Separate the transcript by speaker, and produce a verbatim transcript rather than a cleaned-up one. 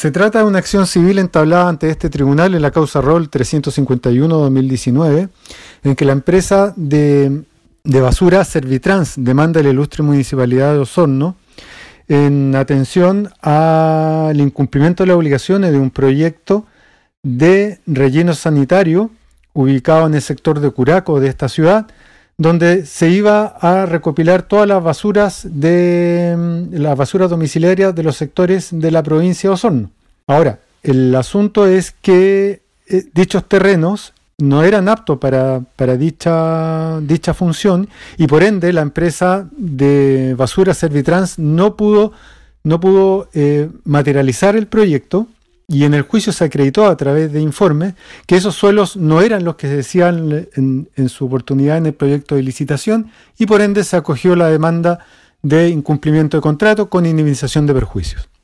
Speaker 1: Se trata de una acción civil entablada ante este tribunal en la causa R O L trescientos cincuenta y uno barra dos mil diecinueve, en que la empresa de, de basura Servitrans demanda a la ilustre Municipalidad de Osorno en atención al incumplimiento de las obligaciones de un proyecto de relleno sanitario ubicado en el sector de Curaco de esta ciudad, donde se iba a recopilar todas las basuras de las basuras domiciliarias de los sectores de la provincia de Osorno. Ahora, el asunto es que eh, dichos terrenos no eran aptos para, para dicha, dicha función, y por ende la empresa de basura Servitrans no pudo, no pudo eh, materializar el proyecto. Y en el juicio se acreditó a través de informes que esos suelos no eran los que se decían en, en su oportunidad en el proyecto de licitación, y por ende se acogió la demanda de incumplimiento de contrato con indemnización de perjuicios.